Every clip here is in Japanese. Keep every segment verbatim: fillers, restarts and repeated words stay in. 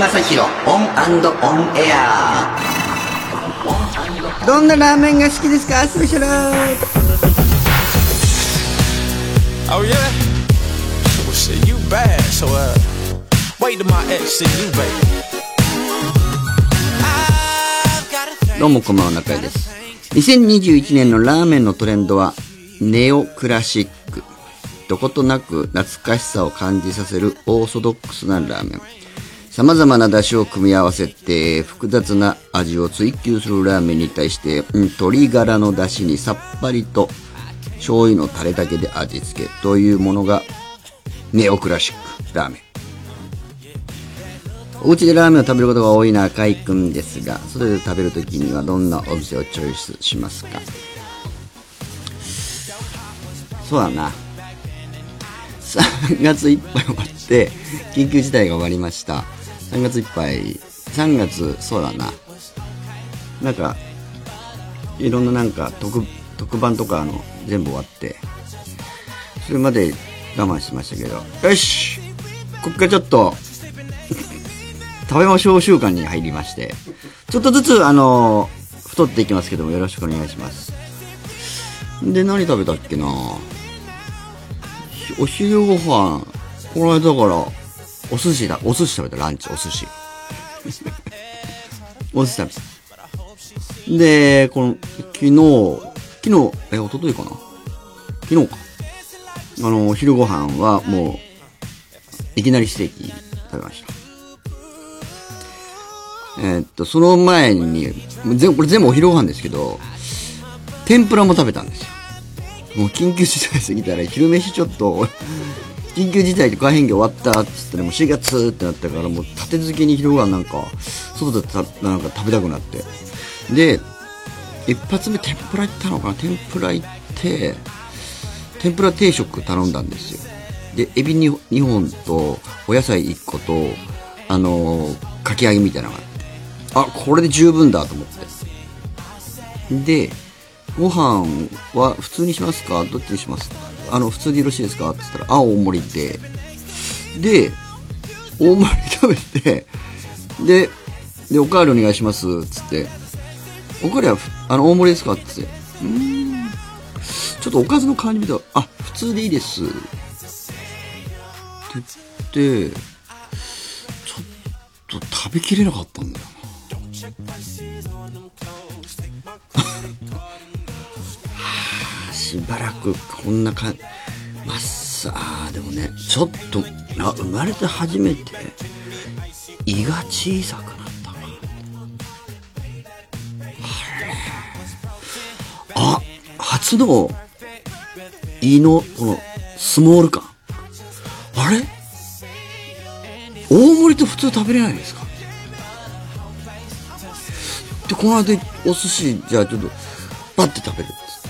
正宏オン&オンエア。 どんなラーメンが好きですかスペシャル。 Oh yeah? Well shit, you bad. So uh, wait till my ex see you, baby. どうもこんばんは、中井です。にせんにじゅういちねんのラーメンのトレンドはネオクラシック。どことなく懐かしさを感じさせるオーソドックスなラーメン。様々な出汁を組み合わせて複雑な味を追求するラーメンに対して、うん、鶏ガラの出汁にさっぱりと醤油のタレだけで味付けというものがネオクラシックラーメン。お家でラーメンを食べることが多い中井くんですが、外で食べるときにはどんなお店をチョイスしますか？そうだな、さんがついっぱい終わって緊急事態が終わりました。さんがついっぱい、さんがつ、そうだな、なんかいろんななんか 特, 特番とかの全部終わって、それまで我慢してましたけど、よしこっからちょっと食べましょう習慣に入りまして、ちょっとずつあの太っていきますけども、よろしくお願いします。で、何食べたっけな、お昼ご飯、この間だからお寿司だ、お寿司食べた。ランチお寿司お寿司食べた。で、この昨日昨日え一昨日かな、昨日か、あの昼ご飯はもういきなりステーキ食べました。えー、っとその前に全これ全部お昼ご飯ですけど、天ぷらも食べたんですよ。もう緊急事態過ぎたら昼飯ちょっと緊急事態で外変業終わったっつってね、もうしがつってなったから、もう立て続けに昼ご飯なんか外でたなんか食べたくなって、で一発目天ぷら行ったのかな、天ぷら行って天ぷら定食頼んだんですよ。でエビににほんとお野菜いっこと、あのー、かき揚げみたいなのがあって、あこれで十分だと思って、でご飯は普通にしますか、どっちにしますか、あの普通でよろしいですかって言ったら、あ大盛りで、で大盛り食べて、ででおかわりお願いしますっつって、おかわりはあの大盛りですかって言って、うーんちょっとおかずの感じ見たら、あ普通でいいですって言って、ちょっと食べきれなかったんだよなしばらくこんな感じ、まっさあでもね、ちょっとあ生まれて初めて胃が小さくなったわ。あれ、あ初の胃のこのスモール感、あれ大盛りと普通食べれないんですかで、この間お寿司じゃあちょっとパッて食べるっつって、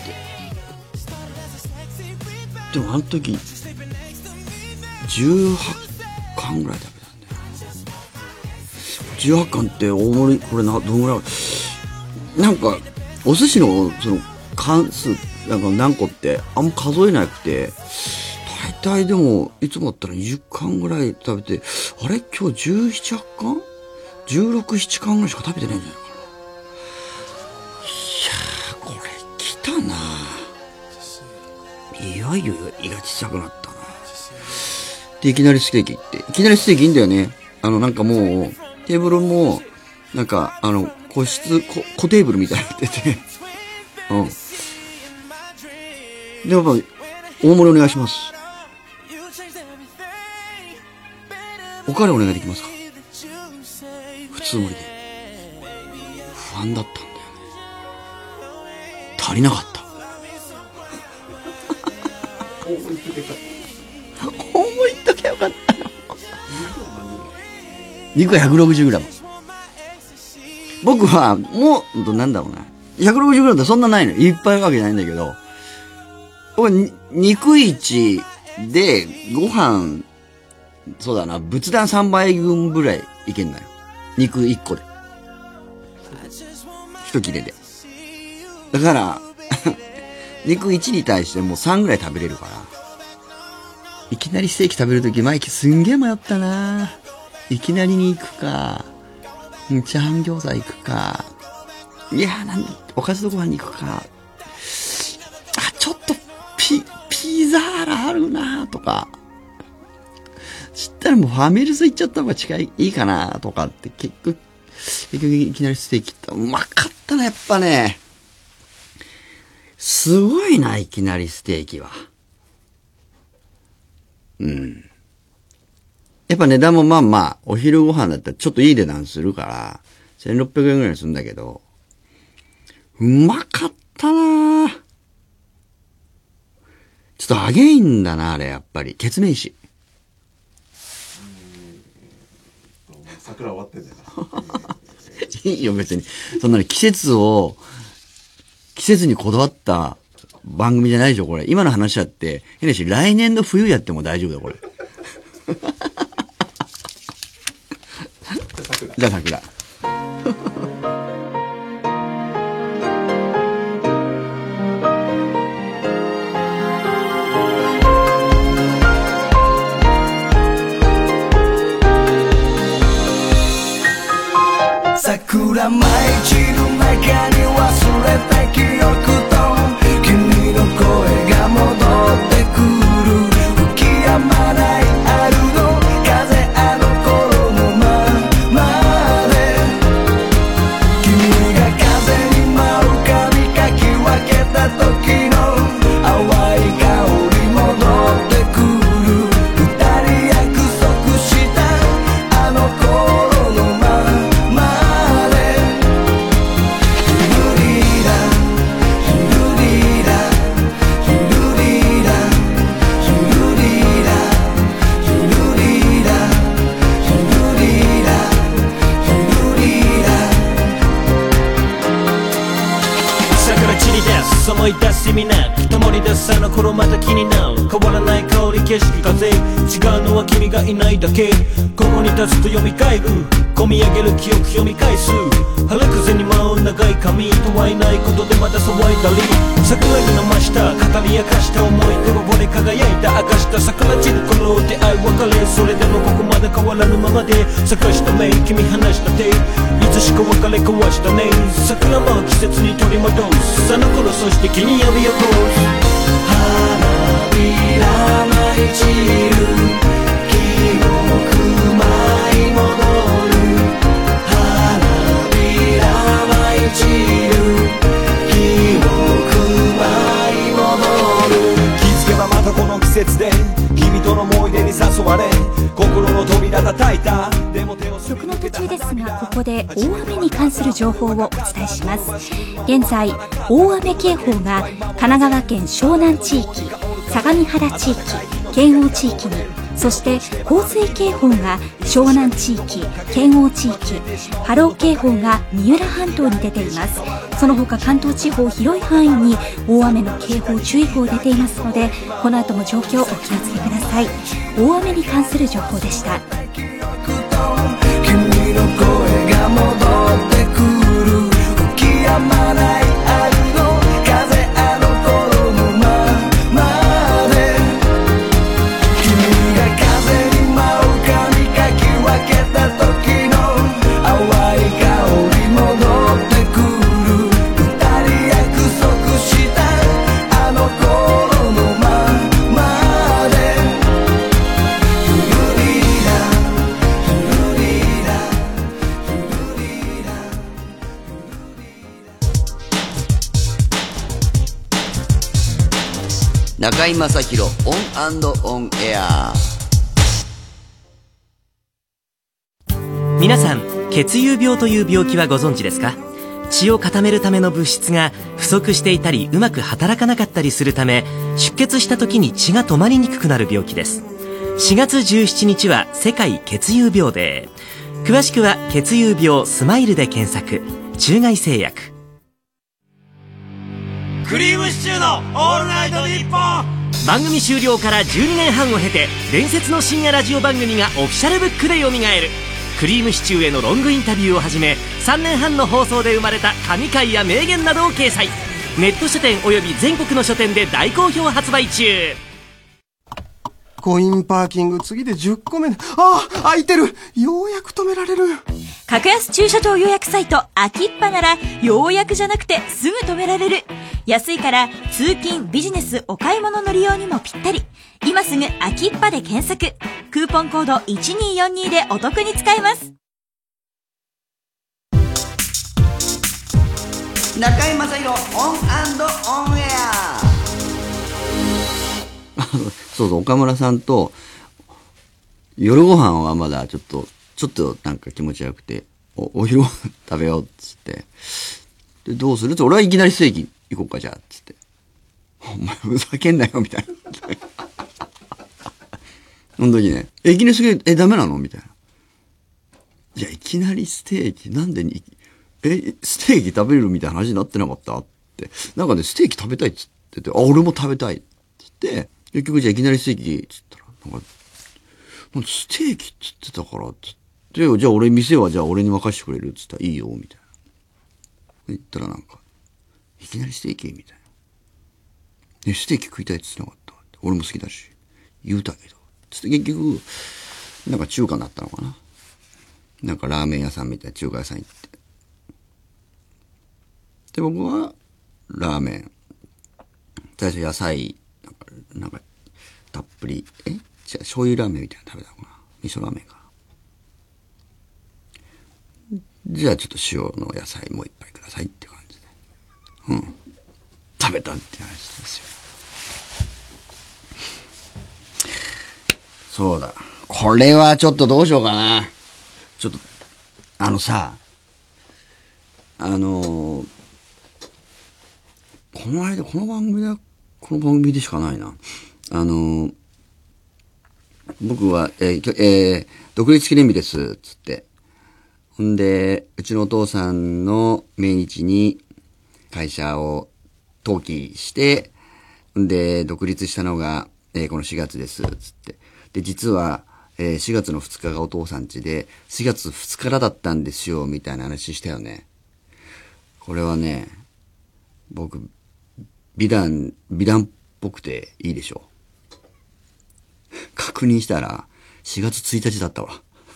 でもあの時じゅうはちかんぐらい食べたんだよ。じゅうはちかんって大盛り、これなどんぐらい、なんかお寿司のその関数なんか何個ってあんま数えなくて、大体でもいつもだったらにじゅっかんぐらい食べて、あれ今日じゅうなな、はちかんじゅうろく、ななかんぐらいしか食べてないんじゃないかな。いやーこれ来たないよいよ胃が小さくなったな。でいきなりステーキ行って、いきなりステーキいいんだよね。あのなんかもうテーブルもなんかあの個室こ小テーブルみたいになっててうんでやっぱ大盛りお願いします。おかわりお願いできますか。普通盛りで不安だったんだよね。足りなかった大盛りいっときゃよかったの肉は ひゃくろくじゅうグラム。 僕はもうなんだろうな、 ひゃくろくじゅうグラム ってそんなないの、いっぱいあるわけじゃないんだけど、僕肉一でご飯そうだな、仏壇さんばいぶんぐらいいけんのよ、肉いっこで一切れで。だから肉いちに対してもうさんぐらい食べれるから、いきなりステーキ食べるとき前すんげえ迷ったな。 いきなりに行くか、チャーハン餃子行くか、いやなんおかずとご飯に行くか、あ、ちょっとピ、ピザーラあるなとか、知ったらもうファミレス行っちゃった方が近い、いいかなとかって結局、結局いきなりステーキ行った。うまかったな、やっぱね。すごいな、いきなりステーキは。うん。やっぱ値段もまあまあ、お昼ご飯だったらちょっといい値段するから、せんろっぴゃくえんぐらいするんだけど、うまかったな。ちょっと揚げいんだな、あれ、やっぱり。ケツメイシ。 桜終わってんだよ。 いいよ、別に。そんなに季節を、季節にこだわった番組じゃないでしょ、これ。今の話だって、変なし、来年の冬やっても大丈夫だよ、これ。じゃあ桜。 桜舞い散る中に忘れた記憶と君の声が戻ってくる。吹き止まない春の風、あの頃のままで君が風に舞う髪かき分けた時の淡い香り戻ってくる。二人約束したあの頃のまま思い出す意味なく灯り出すあの頃また気になる。変わらない香り景色風、違うのは君がいないだけ。ここに立つと蘇る込み上げる記憶読み返す。春風に舞う長い髪とはいないことでまだ騒いだり、桜に飲ました語り明かした思い出は俺輝いた明かした桜散る頃出会い別れ、それでもここまで変わらぬままで咲かした目君離した手、いつしか別れ交わしたね。桜舞う季節に取り戻すあの頃、そして君呼び起こす。花びら舞い散る記憶舞い戻る。花びら舞い散る記憶舞い戻る。 気づけばまたこの季節で君との思い出に誘われ、心の扉叩いた。でも手を曲の途中ですが、ここで大雨に関する情報をお伝えします。現在大雨警報が神奈川県湘南地域、相模原地域、県央地域に、そして洪水警報が湘南地域、県央地域、波浪警報が三浦半島に出ています。その他関東地方広い範囲に大雨の警報注意報出ていますので、この後も状況お気をつけください。大雨に関する情報でした。 君の声が戻ってくる。吹き止まない春の風、あの頃のままで君が風に舞う髪かき分けた時の淡い香り戻ってくる。二人約束したあの頃のままでゆるりらゆるりらゆるりら。 中居正広オン&オンエア。 皆さん、血友病という病気はご存知ですか？血を固めるための物質が不足していたりうまく働かなかったりするため、出血した時に血が止まりにくくなる病気です。しがつじゅうしちにちは世界血友病デー。詳しくは血友病スマイルで検索。中外製薬。 クリームシチューのオールナイトニッポン。 番組終了からじゅうにねんはんを経て、伝説の深夜ラジオ番組がオフィシャルブックで蘇る。クリームシチューへのロングインタビューをはじめ、さんねんはんの放送で生まれた神回や名言などを掲載。ネット書店および全国の書店で大好評発売中。 コインパーキング次でじゅっこめ。ああ、空いてる。ようやく止められる。 格安駐車場予約サイトアキッパならようやくじゃなくてすぐ止められる。安いから通勤、ビジネス、お買い物の利用にもぴったり。今すぐアキッパで検索。クーポンコードいちにーよんにでお得に使えます。 中居正広オン&オンエア。 そうそう、岡村さんと夜ご飯はまだちょっとちょっとなんか気持ち悪くて、おお昼ご飯食べようっつって、でどうするって俺はいきなりステーキ行こうかじゃあっつって、お前ふざけんなよみたいなその時ね、えいきなりすげええダメなのみたいな。いやいきなりステーキなんでにえステーキ食べれるみたいな話になってなかったって、なんかねステーキ食べたいっつってて、あ俺も食べたいっつって、結局じゃあいきなりステーキっつったらなんかステーキっつってたからっつって、じゃあ俺店はじゃあ俺に任せてくれるっつったらいいよみたいな言ったら、なんかいきなりステーキみたいな、ねステーキ食いたいっつってなかったって、俺も好きだし言うたけどつって、結局なんか中華になったのかな、なんかラーメン屋さんみたいな中華屋さん行って、で僕はラーメン最初野菜なんかなんかたっぷりえじゃ醤油ラーメンみたいなの食べたのかな、味噌ラーメンかな、じゃあちょっと塩の野菜もう一杯くださいって感じで、うん食べたって話ですよ。そうだ、これはちょっとどうしようかな。ちょっとあのさあのー、この間この番組だこの番組でしかないな、あのー、僕は、えーえー、独立記念日ですつって、ほんでうちのお父さんの命日に会社を登記して、んで独立したのが、えー、このしがつですつって、で実は、えー、しがつのふつかがお父さん家でしがつふつかからだったんですよみたいな話したよね。これはね、僕美談美談っぽくていいでしょ。確認したらしがつついたちだったわ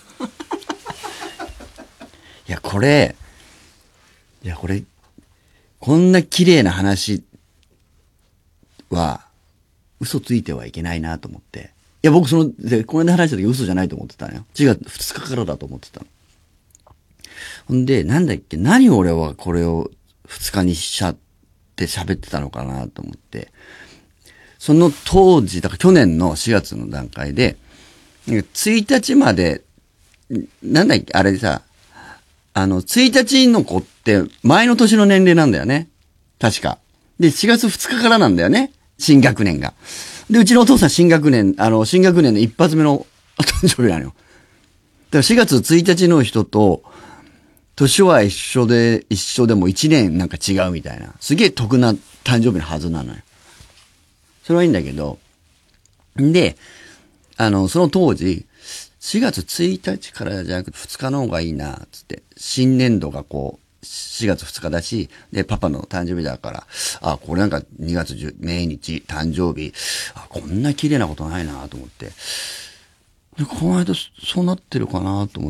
いやこれいやこれこんな綺麗な話は嘘ついてはいけないなと思って、いや僕そのでこの間話した時嘘じゃないと思ってたのよ。しがつふつかからだと思ってたの。ほんでなんだっけ、何俺はこれをふつかにしちゃって喋ってたのかなと思って、その当時だから去年のしがつの段階でついたちまでなんだっけあれでさ、あのついたちの子って前の年の年齢なんだよね確かで、しがつふつかからなんだよね新学年が。でうちのお父さん新学年あの新学年の一発目の誕生日なのよ。だからしがつついたちの人と年は一緒で一緒でもいちねんなんか違うみたいな、すげえ得な誕生日のはずなのよ。それはいいんだけど、んであのその当時しがつついたちからじゃなくてふつかの方がいいなつって、新年度がこうしがつふつかだし、でパパの誕生日だから、あこれなんかにがつじゅう命日誕生日、あこんな綺麗なことないなと思って、でこの間そうなってるかなと思って、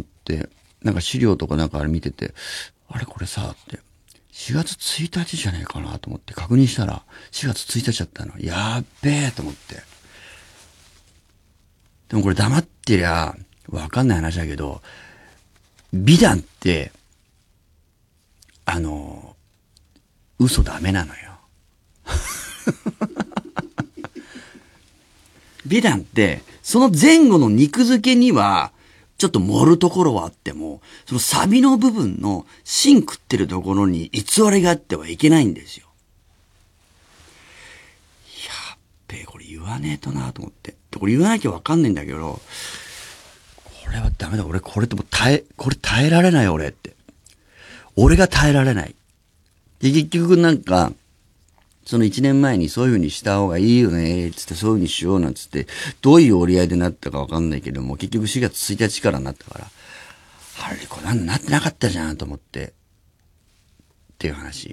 なんか資料とかなんかあれ見てて、あれこれさってしがつついたちじゃねえかなと思って確認したらしがつついたちだったの。やっべえと思って。でもこれ黙ってりゃわかんない話だけど、美談ってあの嘘ダメなのよ美談ってその前後の肉付けにはちょっと盛るところはあっても、そのサビの部分の芯食ってるところに偽りがあってはいけないんですよ。やっべえ、これ言わねえとなと思って。これ言わなきゃわかんないんだけど、これはダメだ。俺これってもう耐え、これ耐えられない俺って。俺が耐えられない。で、結局なんか、その一年前にそういう風にした方がいいよね、つってそういう風にしようなんつって、どういう折り合いでなったかわかんないけども、結局しがつついたちからなったから、あれ、これなんなってなかったじゃんと思って、っていう話。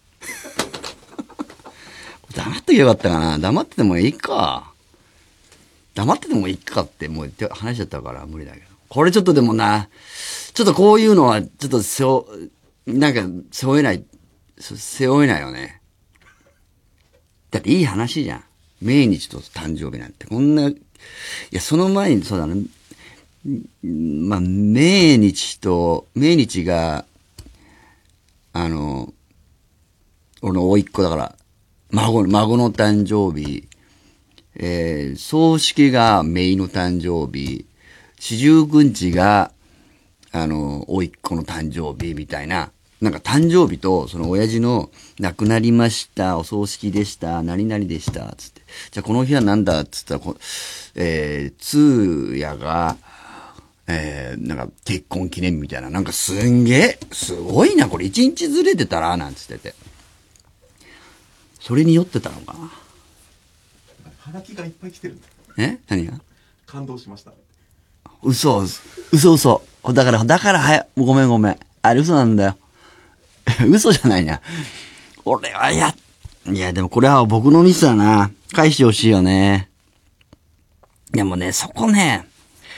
黙っときゃよかったかな。黙っててもいいか。 黙っててもいいかってもう言って話しちゃったから無理だけど。これちょっとでもな、ちょっとこういうのはちょっと背負、なんか背負えない、背負えないよね。だっていい話じゃん。命日と誕生日なんて。こんな、いや、その前にそうだね。まあ、命日と、命日が、あの、俺の甥っ子だから、孫、孫の誕生日、えー、葬式が姪の誕生日、四十九日が、あの、甥っ子の誕生日みたいな、なんか誕生日と、その親父の亡くなりました、お葬式でした、何々でした、つって。じゃあこの日はなんだ、つったら、こえー、通夜が、えー、なんか結婚記念みたいな、なんかすんげえ、すごいな、これ一日ずれてたら、なんつってて。それに酔ってたのかな。 はがきがいっぱい来てるんだ。 え何が感動しました。 嘘、嘘嘘。だから、だから、はい、ごめんごめん。あれ嘘なんだよ。嘘じゃないな。俺はや、いや、でもこれは僕のミスだな。返してほしいよね。でもね、そこね、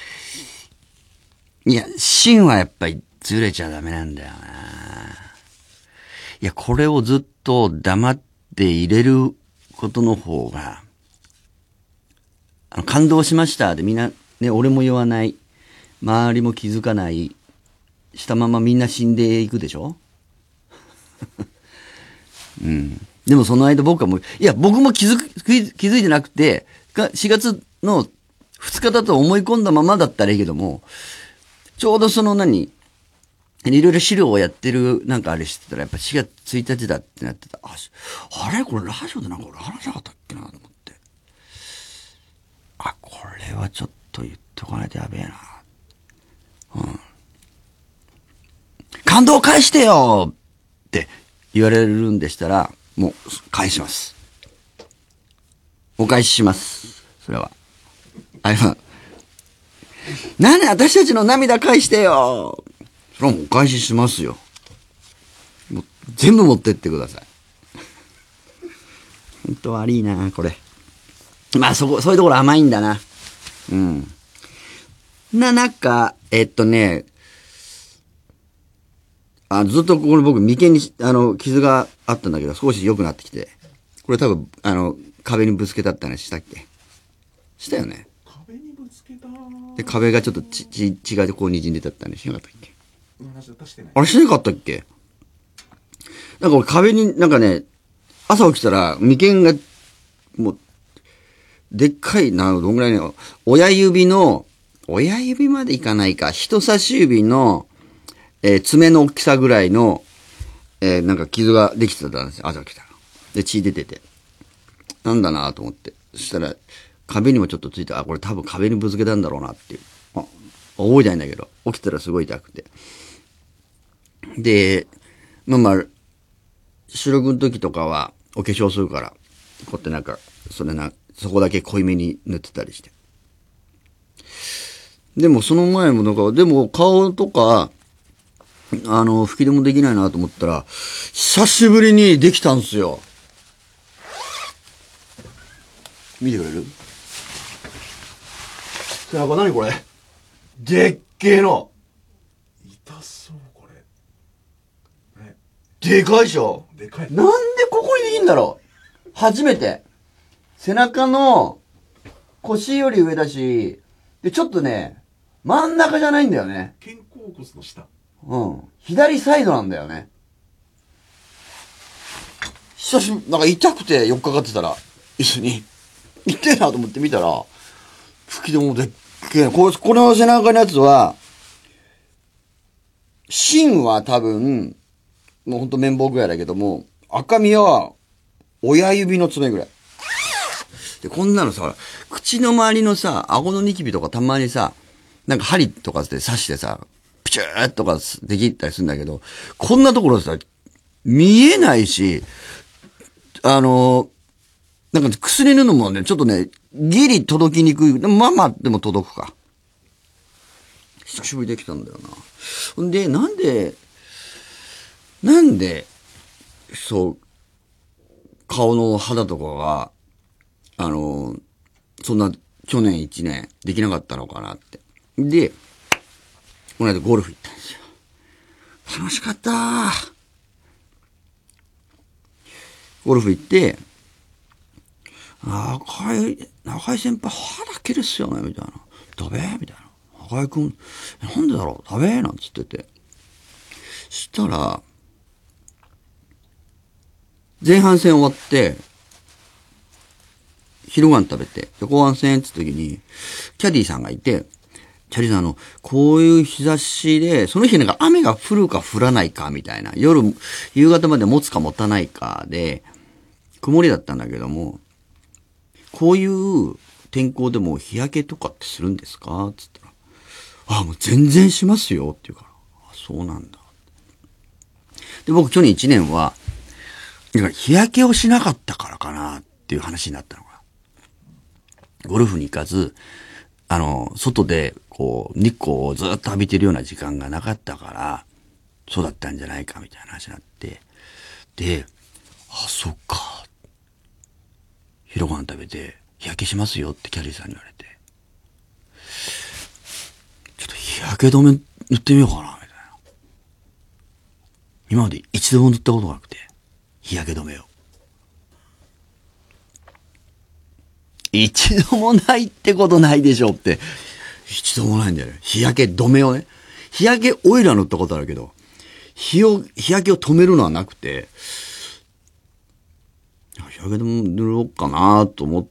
いや、芯はやっぱりずれちゃダメなんだよな。いや、これをずっと黙って入れることの方が、あの、感動しましたでみんな、ね、俺も言わない。周りも気づかない。したままみんな死んでいくでしょうん。でもその間僕はもう、いや、僕も気づく、気づいてなくて、しがつのふつかだと思い込んだままだったらいいけども、ちょうどその何、いろいろ資料をやってる、なんかあれしてたら、やっぱしがつついたちだってなってた。あ、あれこれラジオでなんか俺話しなかったっけなと思って。あ、これはちょっと言っとかないとやべえな。うん。感動返してよって言われるんでしたら、もう返します。お返しします。それは。あれは、なんで私たちの涙返してよ。それはもうお返ししますよ。もう全部持ってってください。本当悪いな、これ。まあそこ、そういうところ甘いんだな。うん。な、なんか、えっとね、あずっとこれ僕眉間に、あの、傷があったんだけど、少し良くなってきて。これ多分、あの、壁にぶつけたって話したっけしたよね。 壁にぶつけたで、壁がちょっとち、ち、血がこう滲んでたって話しなかったっけ話出してない。 あれしなかったっけなんか俺壁に、なんかね、朝起きたら眉間が、もう、でっかいな、どんぐらいね、親指の、親指までいかないか、人差し指の、えー、爪の大きさぐらいの、えー、なんか傷ができてたんですよ。朝来たら。で、血出てて。なんだなと思って。そしたら、壁にもちょっとついて、あ、これ多分壁にぶつけたんだろうなっていう。あ、覚えてないんだけど、起きたらすごい痛くて。で、まあまあ、収録の時とかは、お化粧するから、こうやってなんか、それな、そこだけ濃いめに塗ってたりして。でもその前もなんか、でも顔とか、あの、吹き出もできないなと思ったら、久しぶりにできたんすよ。見てくれる？背中何これ？でっけえの。 痛そう、これ。ね。 でかいでしょ？ でかい。 なんでここにできんだろう？初めて。背中の腰より上だし、で、ちょっとね、真ん中じゃないんだよね。 肩甲骨の下。 うん。左サイドなんだよね。久しぶり、なんか痛くてよっかかってたら、一緒に。痛いなと思って見たら、吹き出もでっけえ。ここの背中のやつは、芯は多分、もうほんと綿棒ぐらいだけども、赤身は親指の爪ぐらい。で、こんなのさ、口の周りのさ、顎のニキビとかたまにさ、なんか針とかで刺してさ、プチューッとかできたりするんだけど、こんなところさ、見えないし、あの、なんか薬塗るのもね、ちょっとね、ギリ届きにくい。まあまあでも届くか。久しぶりできたんだよな。ほんで、なんで、なんで、そう、顔の肌とかが、あの、そんな去年一年できなかったのかなって。で、この間ゴルフ行ったんですよ。楽しかったー。ゴルフ行って、中井、中井先輩肌綺麗っすよねみたいな。食べみたいな。中井くん、なんでだろう食べなんつってて。したら、前半戦終わって、昼ご飯食べて、後半戦って時に、キャディーさんがいて、キャディーさんあの、こういう日差しで、その日なんか雨が降るか降らないかみたいな、夜、夕方まで持つか持たないかで、曇りだったんだけども、こういう天候でも日焼けとかってするんですかつったら、あ、もう全然しますよって言うから、あ、そうなんだ。で、僕去年一年は、日焼けをしなかったからかなっていう話になったのが、ゴルフに行かず、あの、外で、こう、日光をずっと浴びてるような時間がなかったから、そうだったんじゃないかみたいな話になって、で、あ、そっか。昼ご飯食べて、日焼けしますよってキャリーさんに言われて、ちょっと日焼け止め塗ってみようかな、みたいな。今まで一度も塗ったことがなくて、日焼け止めを。一度もないってことないでしょって。一度もないんだよね。日焼け止めをね。日焼けオイルは塗ったことあるけど、日を、日焼けを止めるのはなくて、日焼け止め塗ろうかなと思って、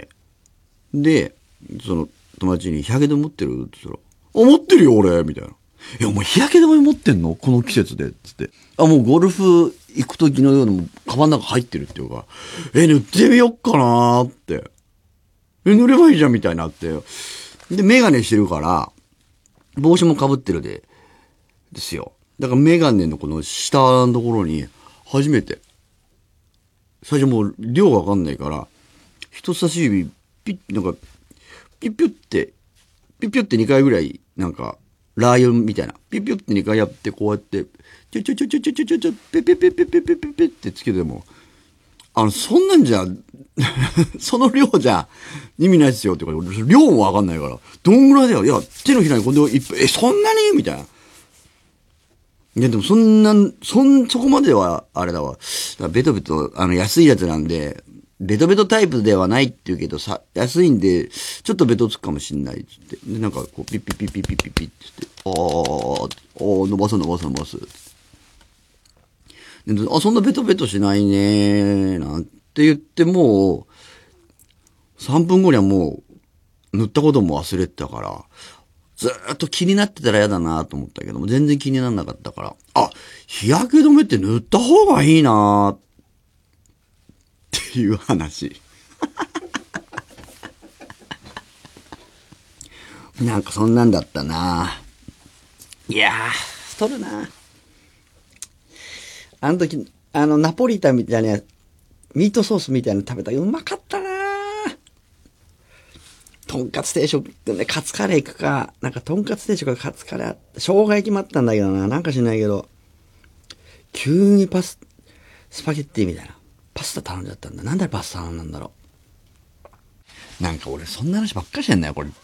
で、その友達に日焼け止め持ってるって言ったら、あ、持ってるよ俺みたいな。いや、お前日焼け止め持ってんのこの季節でつって。あ、もうゴルフ行く時のようにカバンの中入ってるっていうか、え、塗ってみよっかなーって。え、塗ればいいじゃんみたいになって。で、メガネしてるから、帽子も被ってるで、ですよ。だからメガネのこの下のところに、初めて、最初もう量がわかんないから、人差し指、ピッ、なんか、ピュッピュって、ピュッピュってにかいぐらい、なんか、ラー油みたいな。ピュッピュってにかいやって、こうやって、ちょちょちょちょちょちょちょちょ、ペペペペペペペペってつけても、あの、そんなんじゃ、その量じゃ意味ないですよって言うから、量もわかんないから、どんぐらいだよ。いや、手のひらにこれでいっぱい、え、そんなにみたいな。いや、でもそんな、そん、そこまでは、あれだわ。だベトベト、あの、安いやつなんで、ベトベトタイプではないって言うけど、さ、安いんで、ちょっとベトつくかもしんないっつって。で、なんか、こう、ピッピッピッピッピッピッピッって言って、あー、おー、伸ばす伸ばす伸ばす。で、あ、そんなベトベトしないねー、なんて言ってもう、さんぷんごにはもう、塗ったことも忘れてたから、ずーっと気になってたら嫌だなと思ったけども、全然気にならなかったから、あ、日焼け止めって塗った方がいいなーっていう話。なんかそんなんだったな。いやー、太るな。あの時、あの、ナポリタンみたいな、ミートソースみたいなの食べたらうまかったな。とんかつ定食ってね、カツカレー行くか、なんかとんかつ定食かカツカレーあって、生姜焼きもあったんだけどな、なんかしないけど、急にパス、スパゲッティみたいな。パスタ頼んじゃったんだ。なんでパスタ頼んだんだろう。なんか俺そんな話ばっかりしてんだよ、これ。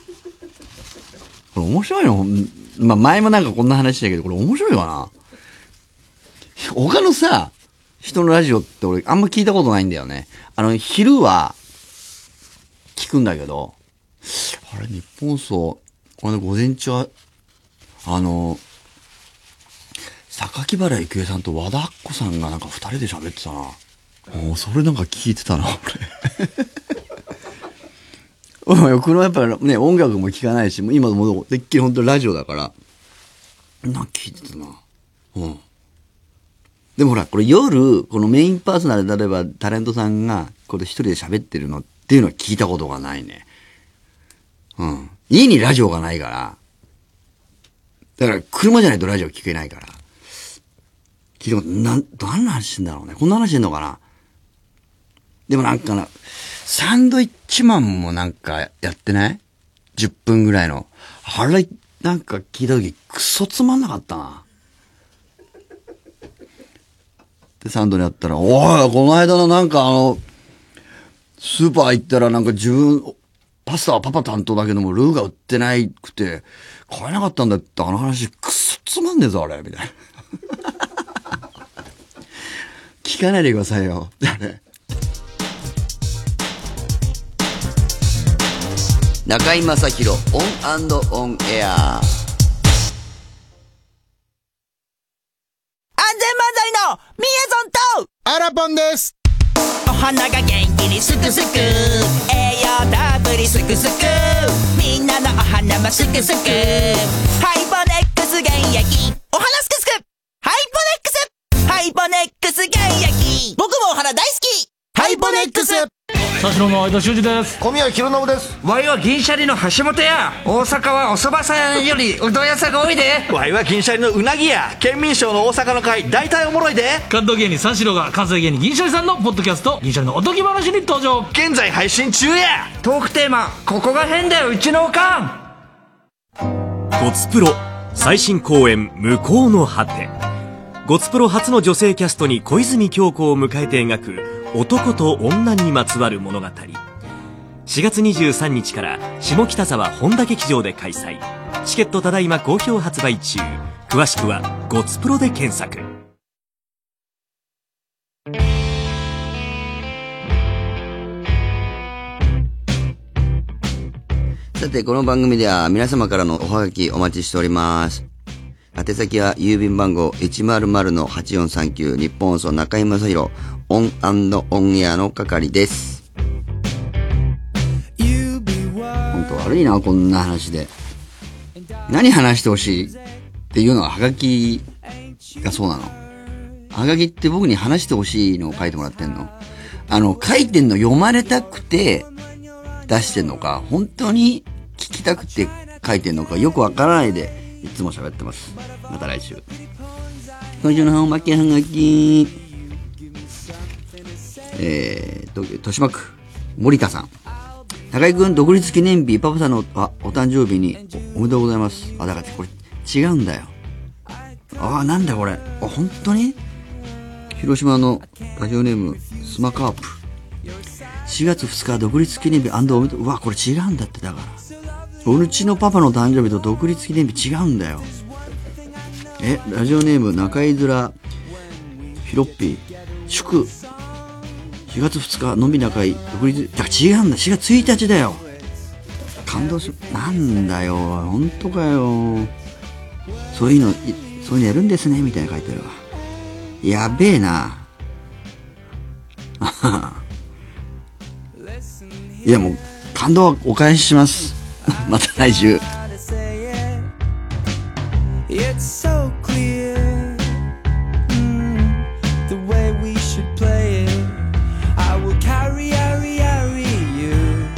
これ面白いの？まあ、前もなんかこんな話だけど、これ面白いわな。他のさ、人のラジオって俺あんま聞いたことないんだよね。あの、昼は聞くんだけど、あれ、日本放送、この午前中は、あの、榊原郁恵さんと和田アッコさんがなんか二人で喋ってたな。もうそれなんか聞いてたな、俺。僕のやっぱね、音楽も聞かないし、今もでっきり本当ラジオだから、なんか聞いてたな。うん。でもほら、これ夜、このメインパーソナルで例えばタレントさんが、これ一人で喋ってるのっていうのは聞いたことがないね。うん。家にラジオがないから。だから、車じゃないとラジオ聞けないから。聞いたこと、なん、何の話してんだろうね。こんな話してんのかな。でもなんかな、サンドイッチマンもなんかやってない ?じゅっ 分ぐらいの。あれ、なんか聞いたとき、クソつまんなかったな。で、サンドにやったら、おい、この間のなんかあの、スーパー行ったらなんか自分、 パスタはパパ担当だけども、ルーが売ってないくて、買えなかったんだって、あの話、くっそつまんねえぞ、あれ、みたいな。聞かないでくださいよ。中居正広、オン&オンエア。 安全漫才のみやぞんとアラポンです。 お花が元気にすくすく、栄養たっぷりすくすく、みんなのお花もすくすく、ハイボネックス原液、お花すくすく、ハイボネックス、ハイボネックス原液、僕もお花大好き、ハイボネックス。 三四郎の相田修二です。 小宮弘信です。 わいは銀シャリの橋本屋。大阪はお蕎麦さんよりうどん屋さんが多いで。 わいは銀シャリのうなぎ屋。県民賞の大阪の会大体おもろいで。 関東芸人三四郎が関西芸人銀シャリさんのポッドキャスト銀シャリのおとぎ話に登場。 現在配信中や。 トークテーマ、ここが変だようちのおかん。ゴツプロ最新公演向こうの果て。ゴツプロ初の女性キャストに小泉京子を迎えて描く男と女にまつわる物語。しがつにじゅうさんにちから下北沢本田劇場で開催。チケットただいま好評発売中。詳しくはゴツプロで検索。 さて、この番組では皆様からのおはがきお待ちしております。宛先は郵便番号 いちまるまるのはちよんさんきゅう 日本放送中居正広オン&オンエアの係です。ほんと悪いな、こんな話で。何話してほしいっていうのがはがきがそうなの。はがきって僕に話してほしいのを書いてもらってんの？あの、書いてんの読まれたくて出してんのか、本当に聞きたくて書いてんのかよくわからないでいつも喋ってます。また来週。今週のおまけはがき。えーと、豊島区、森田さん。高井くん、独立記念日、パパさんのあお誕生日に お, おめでとうございます。あ、だからこれ違うんだよ。あ、なんだこれ。あ、本当に広島のラジオネーム、スマカープ。しがつふつか独立記念日&おめでとう。うわ、これ違うんだって。だから。うちのパパの誕生日と独立記念日違うんだよ。え、ラジオネーム中井面ヒロッピー祝しがつふつかのんび中井独立、だ違うんだ、しがつついたちだよ。感動し、なんだよ、本当かよ。そういうのそういうのやるんですねみたいな書いてるわ。やべえな。いやもう感動はお返しします。また来週。It's so clear, mm, the way we should play it. I will carry, carry, carry you.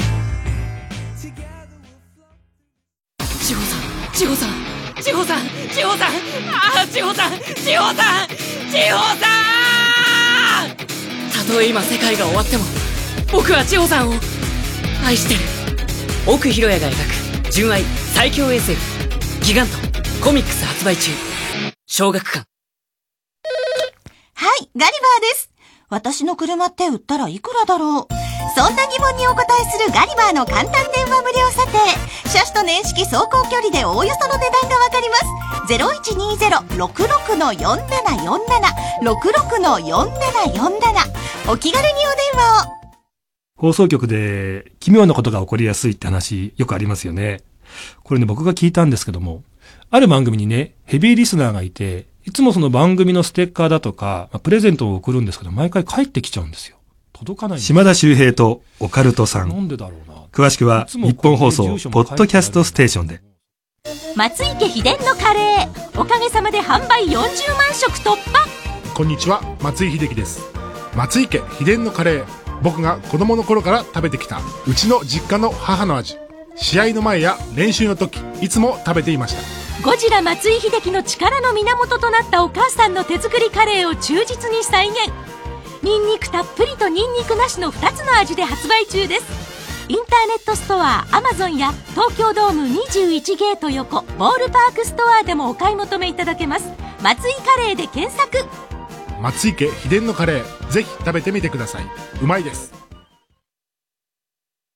千穂さん、千穂さん、千穂さん、千穂さん、ああ、千穂さん、千穂さん、千穂さん。たとえ今世界が終わっても、僕は千穂さんを愛してる。奥弘也が描く純愛最強 エスエフ ギガントコミックス発売中。小学館。 はい、ガリバーです。私の車って売ったらいくらだろう。そんな疑問にお答えするガリバーの簡単電話無料査定。車種と年式走行距離でおおよその値段がわかります。ゼロいちにゼロ ろくろく よんななよんなな ろくろく よんななよんなな。お気軽にお電話を。 放送局で奇妙なことが起こりやすいって話よくありますよね。これね、僕が聞いたんですけども、ある番組にね、ヘビーリスナーがいて、いつもその番組のステッカーだとか、まあ、プレゼントを送るんですけど、毎回帰ってきちゃうんですよ。届かないんです。島田秀平とオカルトさん。なんでだろうな。詳しくは日本放送ポッドキャストステーションで。 松池秘伝のカレー、おかげさまで販売よんじゅうまんしょく突破。 こんにちは、松井秀喜です。松池秘伝のカレー、僕が子供の頃から食べてきたうちの実家の母の味。試合の前や練習の時、いつも食べていました。 ゴジラ松井秀喜の力の源となったお母さんの手作りカレーを忠実に再現。ニンニクたっぷりとニンニクなしのふたつの味で発売中です。インターネットストアアマゾンや東京ドームにじゅういちゲート横ボールパークストアでもお買い求めいただけます。松井カレーで検索。 松池秘伝のカレー、ぜひ食べてみてください。うまいです。